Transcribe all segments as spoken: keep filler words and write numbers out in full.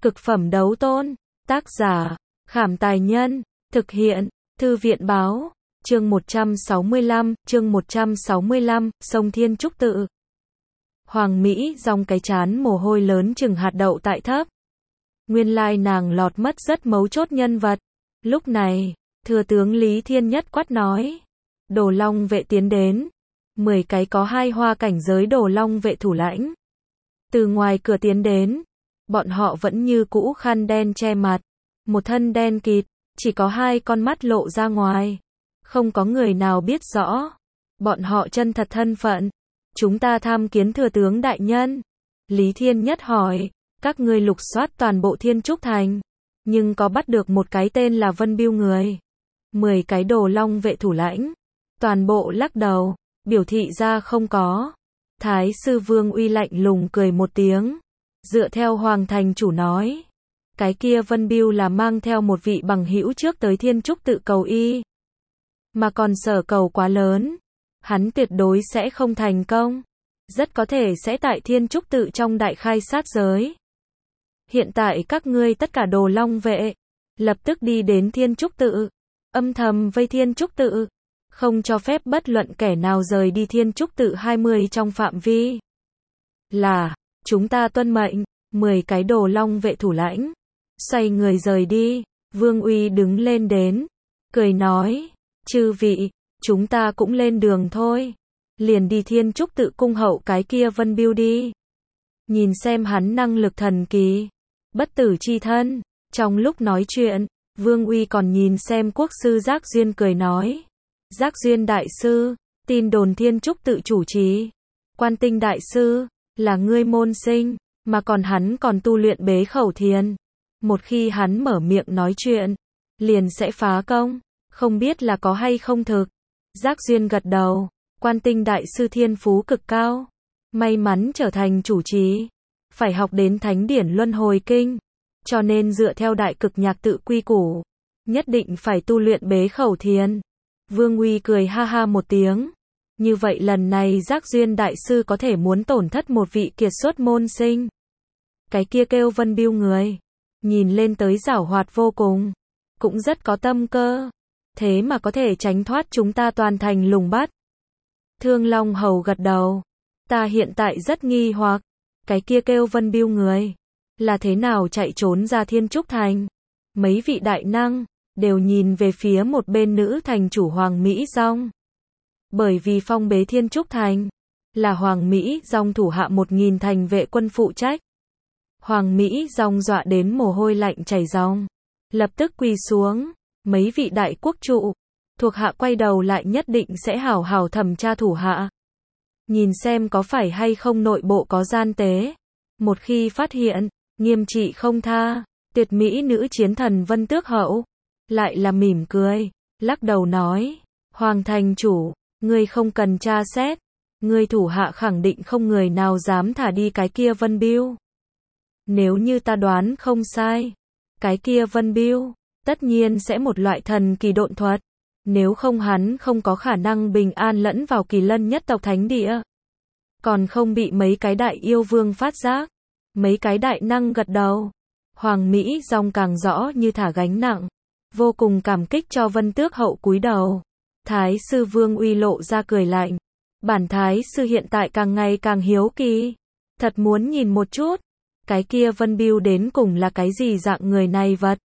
Cực phẩm đấu tôn. Tác giả, Khảm Tài Nhân. Thực hiện, Thư viện Báo. Chương một trăm sáu mươi lăm, chương một trăm sáu mươi lăm, sông Thiên Trúc Tự. Hoàng Mỹ dòng cái chán mồ hôi lớn chừng hạt đậu tại thấp. Nguyên lai nàng lọt mất rất mấu chốt nhân vật. Lúc này, thừa tướng Lý Thiên Nhất quát nói. Đồ Long vệ tiến đến. Mười cái có hai hoa cảnh giới Đồ Long vệ thủ lãnh. Từ ngoài cửa tiến đến. Bọn họ vẫn như cũ khăn đen che mặt. Một thân đen kịt, chỉ có hai con mắt lộ ra ngoài. Không có người nào biết rõ. Bọn họ chân thật thân phận. Chúng ta tham kiến thừa tướng đại nhân. Lý Thiên Nhất hỏi, các ngươi lục soát toàn bộ Thiên Trúc Thành. Nhưng có bắt được một cái tên là Vân Biêu người. Mười cái Đồ Long vệ thủ lãnh. Toàn bộ lắc đầu, biểu thị ra không có. Thái sư Vương Uy lạnh lùng cười một tiếng. Dựa theo Hoàng thành chủ nói. Cái kia Vân Biêu là mang theo một vị bằng hữu trước tới Thiên Trúc tự cầu y. Mà còn sở cầu quá lớn. Hắn tuyệt đối sẽ không thành công. Rất có thể sẽ tại Thiên Trúc tự trong đại khai sát giới. Hiện tại các ngươi tất cả Đồ Long vệ. Lập tức đi đến Thiên Trúc tự. Âm thầm vây Thiên Trúc tự. Không cho phép bất luận kẻ nào rời đi Thiên Trúc tự hai mươi trong phạm vi. Là, chúng ta tuân mệnh. Mười cái Đồ Long vệ thủ lãnh. Xoay người rời đi. Vương Uy đứng lên đến. Cười nói. Chư vị, chúng ta cũng lên đường thôi. Liền đi Thiên Trúc tự cung hậu cái kia Vân Biêu đi. Nhìn xem hắn năng lực thần kỳ. Bất tử chi thân. Trong lúc nói chuyện, Vương Uy còn nhìn xem quốc sư Giác Duyên cười nói. Giác Duyên đại sư, tin đồn Thiên Trúc tự chủ trì. Quan Tinh đại sư, là ngươi môn sinh, mà còn hắn còn tu luyện bế khẩu thiền. Một khi hắn mở miệng nói chuyện, liền sẽ phá công, không biết là có hay không thực. Giác Duyên gật đầu, Quan Tinh đại sư thiên phú cực cao, may mắn trở thành chủ trì, phải học đến Thánh điển Luân Hồi Kinh, cho nên dựa theo Đại Cực Nhạc tự quy củ, nhất định phải tu luyện bế khẩu thiền. Vương Uy cười ha ha một tiếng. Như vậy lần này Giác Duyên đại sư có thể muốn tổn thất một vị kiệt xuất môn sinh. Cái kia kêu Vân Biêu người, nhìn lên tới giảo hoạt vô cùng, cũng rất có tâm cơ, thế mà có thể tránh thoát chúng ta toàn thành lùng bắt. Thương Long Hầu gật đầu. Ta hiện tại rất nghi hoặc, cái kia kêu Vân Biêu người, là thế nào chạy trốn ra Thiên Trúc Thành. Mấy vị đại năng đều nhìn về phía một bên nữ thành chủ Hoàng Mỹ Dong. Bởi vì phong bế Thiên Trúc Thành, là Hoàng Mỹ Dong thủ hạ một nghìn thành vệ quân phụ trách. Hoàng Mỹ Dong dọa đến mồ hôi lạnh chảy ròng, lập tức quỳ xuống. Mấy vị đại quốc trụ, thuộc hạ quay đầu lại nhất định sẽ hảo hảo thẩm tra thủ hạ. Nhìn xem có phải hay không nội bộ có gian tế. Một khi phát hiện, nghiêm trị không tha. Tuyệt mỹ nữ chiến thần Vân Tước Hậu lại là mỉm cười, lắc đầu nói, Hoàng thành chủ, ngươi không cần tra xét, ngươi thủ hạ khẳng định không người nào dám thả đi cái kia Vân Biêu. Nếu như ta đoán không sai, cái kia Vân Biêu tất nhiên sẽ một loại thần kỳ độn thuật, nếu không hắn không có khả năng bình an lẫn vào Kỳ Lân nhất tộc thánh địa, còn không bị mấy cái đại yêu vương phát giác. Mấy cái đại năng gật đầu. Hoàng Mỹ Dong càng rõ như thả gánh nặng, vô cùng cảm kích cho Vân Tước Hậu cúi đầu. Thái sư Vương Uy lộ ra cười lạnh. Bản thái sư hiện tại càng ngày càng hiếu kỳ, thật muốn nhìn một chút, cái kia Vân Biêu đến cùng là cái gì dạng người này vật.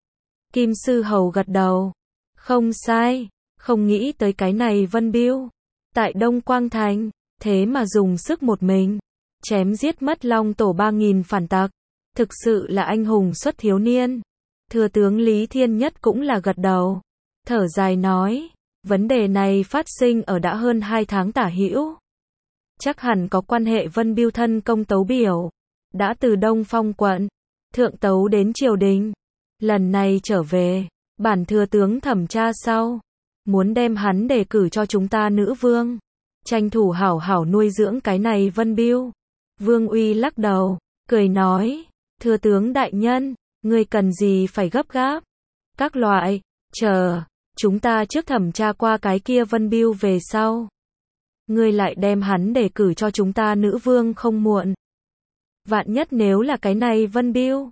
Kim sư hầu gật đầu. Không sai, không nghĩ tới cái này Vân Biêu, tại Đông Quang Thành, thế mà dùng sức một mình, chém giết mất Long tổ ba nghìn phản tặc. Thực sự là anh hùng xuất thiếu niên. Thừa tướng Lý Thiên Nhất cũng là gật đầu. Thở dài nói, vấn đề này phát sinh ở đã hơn hai tháng tả hữu. Chắc hẳn có quan hệ Vân Biêu thân công tấu biểu. Đã từ Đông Phong quận, thượng tấu đến triều đình. Lần này trở về, bản thừa tướng thẩm tra sau. Muốn đem hắn đề cử cho chúng ta nữ vương. Tranh thủ hảo hảo nuôi dưỡng cái này Vân Biêu. Vương Uy lắc đầu, cười nói. Thừa tướng đại nhân, ngươi cần gì phải gấp gáp. Các loại, chờ, chúng ta trước thẩm tra qua cái kia Vân Biêu về sau. Ngươi lại đem hắn đề cử cho chúng ta nữ vương không muộn. Vạn nhất nếu là cái này Vân Biêu,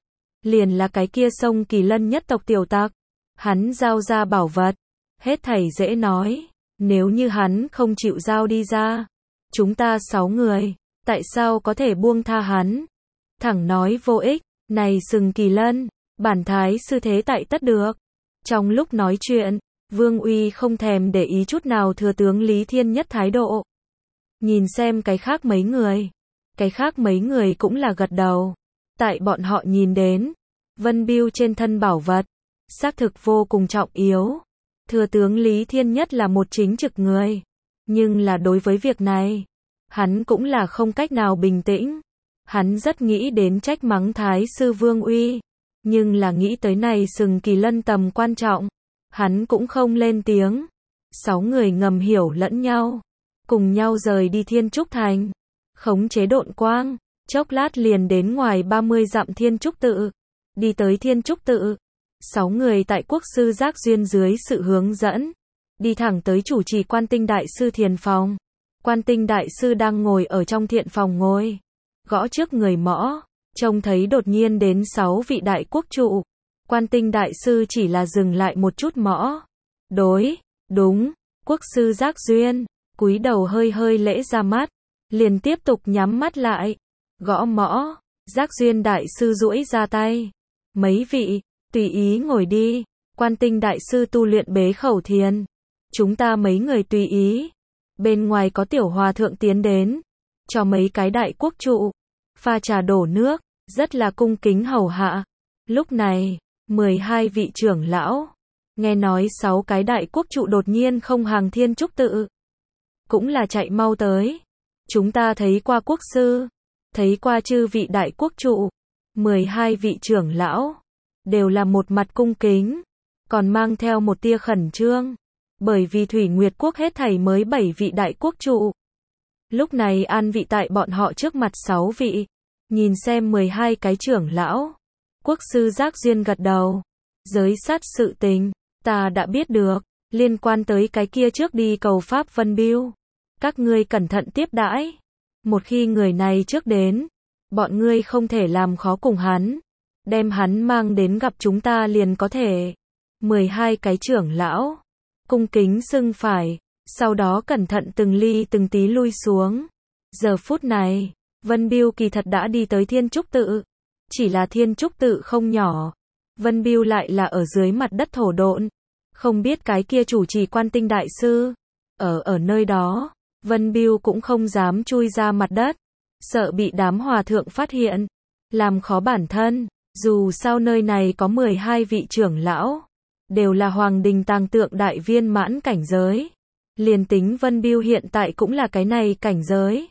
liền là cái kia sông Kỳ Lân nhất tộc tiểu tặc. Hắn giao ra bảo vật, hết thảy dễ nói, nếu như hắn không chịu giao đi ra, chúng ta sáu người, tại sao có thể buông tha hắn? Thẳng nói vô ích, này sừng Kỳ Lân, bản thái sư thế tại tất được. Trong lúc nói chuyện, Vương Uy không thèm để ý chút nào thừa tướng Lý Thiên Nhất thái độ. Nhìn xem cái khác mấy người, cái khác mấy người cũng là gật đầu. Tại bọn họ nhìn đến, Vân Bưu trên thân bảo vật, xác thực vô cùng trọng yếu. Thừa tướng Lý Thiên Nhất là một chính trực người, nhưng là đối với việc này, hắn cũng là không cách nào bình tĩnh. Hắn rất nghĩ đến trách mắng thái sư Vương Uy, nhưng là nghĩ tới này sừng Kỳ Lân tầm quan trọng, hắn cũng không lên tiếng. Sáu người ngầm hiểu lẫn nhau, cùng nhau rời đi Thiên Trúc Thành, khống chế độn quang, chốc lát liền đến ngoài ba mươi dặm Thiên Trúc Tự. Đi tới Thiên Trúc Tự, sáu người tại quốc sư Giác Duyên dưới sự hướng dẫn, đi thẳng tới chủ trì Quan Tinh Đại sư thiền phòng. Quan Tinh Đại sư đang ngồi ở trong thiện phòng ngồi, gõ trước người mõ, trông thấy đột nhiên đến sáu vị đại quốc trụ. Quan Tinh Đại sư chỉ là dừng lại một chút mõ. Đối, đúng, quốc sư Giác Duyên, cúi đầu hơi hơi lễ ra mắt, liền tiếp tục nhắm mắt lại, gõ mõ. Giác Duyên Đại sư duỗi ra tay. Mấy vị, tùy ý ngồi đi. Quan Tinh Đại sư tu luyện bế khẩu thiền. Chúng ta mấy người tùy ý. Bên ngoài có tiểu hòa thượng tiến đến, cho mấy cái đại quốc trụ pha trà đổ nước, rất là cung kính hầu hạ. Lúc này, mười hai vị trưởng lão, nghe nói sáu cái đại quốc trụ đột nhiên không hàng Thiên Trúc Tự, cũng là chạy mau tới. Chúng ta thấy qua quốc sư, thấy qua chư vị đại quốc trụ, mười hai vị trưởng lão, đều là một mặt cung kính, còn mang theo một tia khẩn trương, bởi vì Thủy Nguyệt quốc hết thảy mới bảy vị đại quốc trụ. Lúc này an vị tại bọn họ trước mặt sáu vị, nhìn xem mười hai cái trưởng lão. Quốc sư Giác Duyên gật đầu, giới sát sự tình, ta đã biết được, liên quan tới cái kia trước đi cầu Pháp Vân Bưu. Các ngươi cẩn thận tiếp đãi, một khi người này trước đến, bọn ngươi không thể làm khó cùng hắn, đem hắn mang đến gặp chúng ta liền có thể. mười hai cái trưởng lão, cung kính xưng phải, sau đó cẩn thận từng ly từng tí lui xuống. Giờ phút này, Vân Bưu kỳ thật đã đi tới Thiên Trúc Tự, chỉ là Thiên Trúc Tự không nhỏ, Vân Bưu lại là ở dưới mặt đất thổ độn, không biết cái kia chủ trì Quan Tinh Đại sư, ở ở nơi đó, Vân Bưu cũng không dám chui ra mặt đất, sợ bị đám hòa thượng phát hiện, làm khó bản thân, dù sao nơi này có mười hai vị trưởng lão, đều là Hoàng Đình Tàng Tượng đại viên mãn cảnh giới. Liền tính Vân Bưu hiện tại cũng là cái này cảnh giới.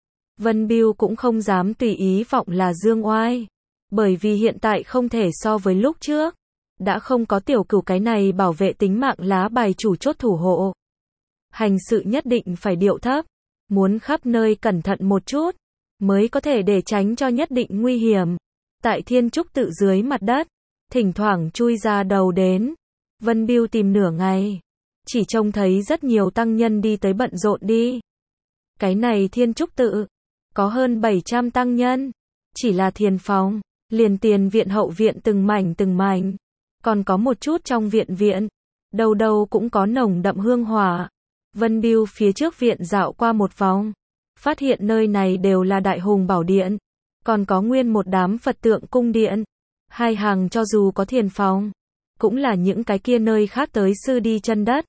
Vân Bưu cũng không dám tùy ý vọng là dương oai, bởi vì hiện tại không thể so với lúc trước, đã không có tiểu cửu cái này bảo vệ tính mạng lá bài chủ chốt thủ hộ. Hành sự nhất định phải điệu thấp, muốn khắp nơi cẩn thận một chút, mới có thể để tránh cho nhất định nguy hiểm. Tại Thiên Trúc Tự dưới mặt đất, thỉnh thoảng chui ra đầu đến, Vân Bưu tìm nửa ngày, chỉ trông thấy rất nhiều tăng nhân đi tới bận rộn đi. Cái này Thiên Trúc Tự, có hơn bảy trăm tăng nhân, chỉ là thiền phòng, liền tiền viện hậu viện từng mảnh từng mảnh, còn có một chút trong viện viện, đâu đâu cũng có nồng đậm hương hỏa. Vân Bưu phía trước viện dạo qua một vòng, phát hiện nơi này đều là Đại Hùng Bảo Điện, còn có nguyên một đám Phật tượng cung điện, hai hàng cho dù có thiền phòng, cũng là những cái kia nơi khác tới sư đi chân đất.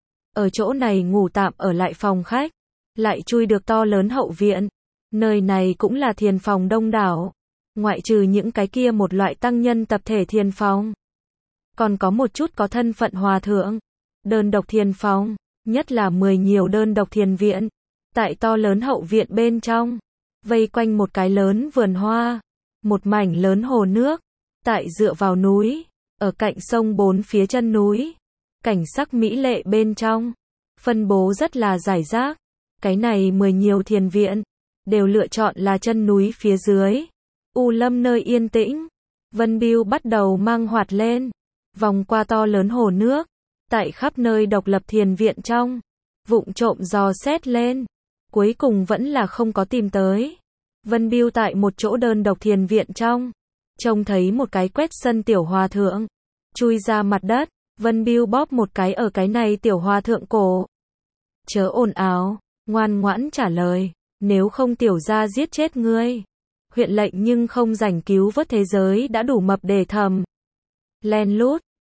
Ở chỗ này ngủ tạm ở lại phòng khách, lại chui được to lớn hậu viện, nơi này cũng là thiền phòng đông đảo, ngoại trừ những cái kia một loại tăng nhân tập thể thiền phòng, còn có một chút có thân phận hòa thượng, đơn độc thiền phòng, nhất là mười nhiều đơn độc thiền viện, tại to lớn hậu viện bên trong, vây quanh một cái lớn vườn hoa, một mảnh lớn hồ nước, tại dựa vào núi, ở cạnh sông bốn phía chân núi, cảnh sắc mỹ lệ bên trong, phân bố rất là rải rác. Cái này mười nhiều thiền viện, đều lựa chọn là chân núi phía dưới, u lâm nơi yên tĩnh. Vân Bưu bắt đầu mang hoạt lên, vòng qua to lớn hồ nước, tại khắp nơi độc lập thiền viện trong, vụng trộm dò xét lên, cuối cùng vẫn là không có tìm tới. Vân Bưu tại một chỗ đơn độc thiền viện trong, Trông thấy một cái quét sân tiểu hòa thượng. Chui ra mặt đất, Vân Bưu bóp một cái ở cái này tiểu hòa thượng cổ. Chớ ồn ào, ngoan ngoãn trả lời, nếu không tiểu gia giết chết ngươi. Huyện lệnh nhưng không rảnh cứu vớt thế giới đã đủ mập để thầm. Len lút,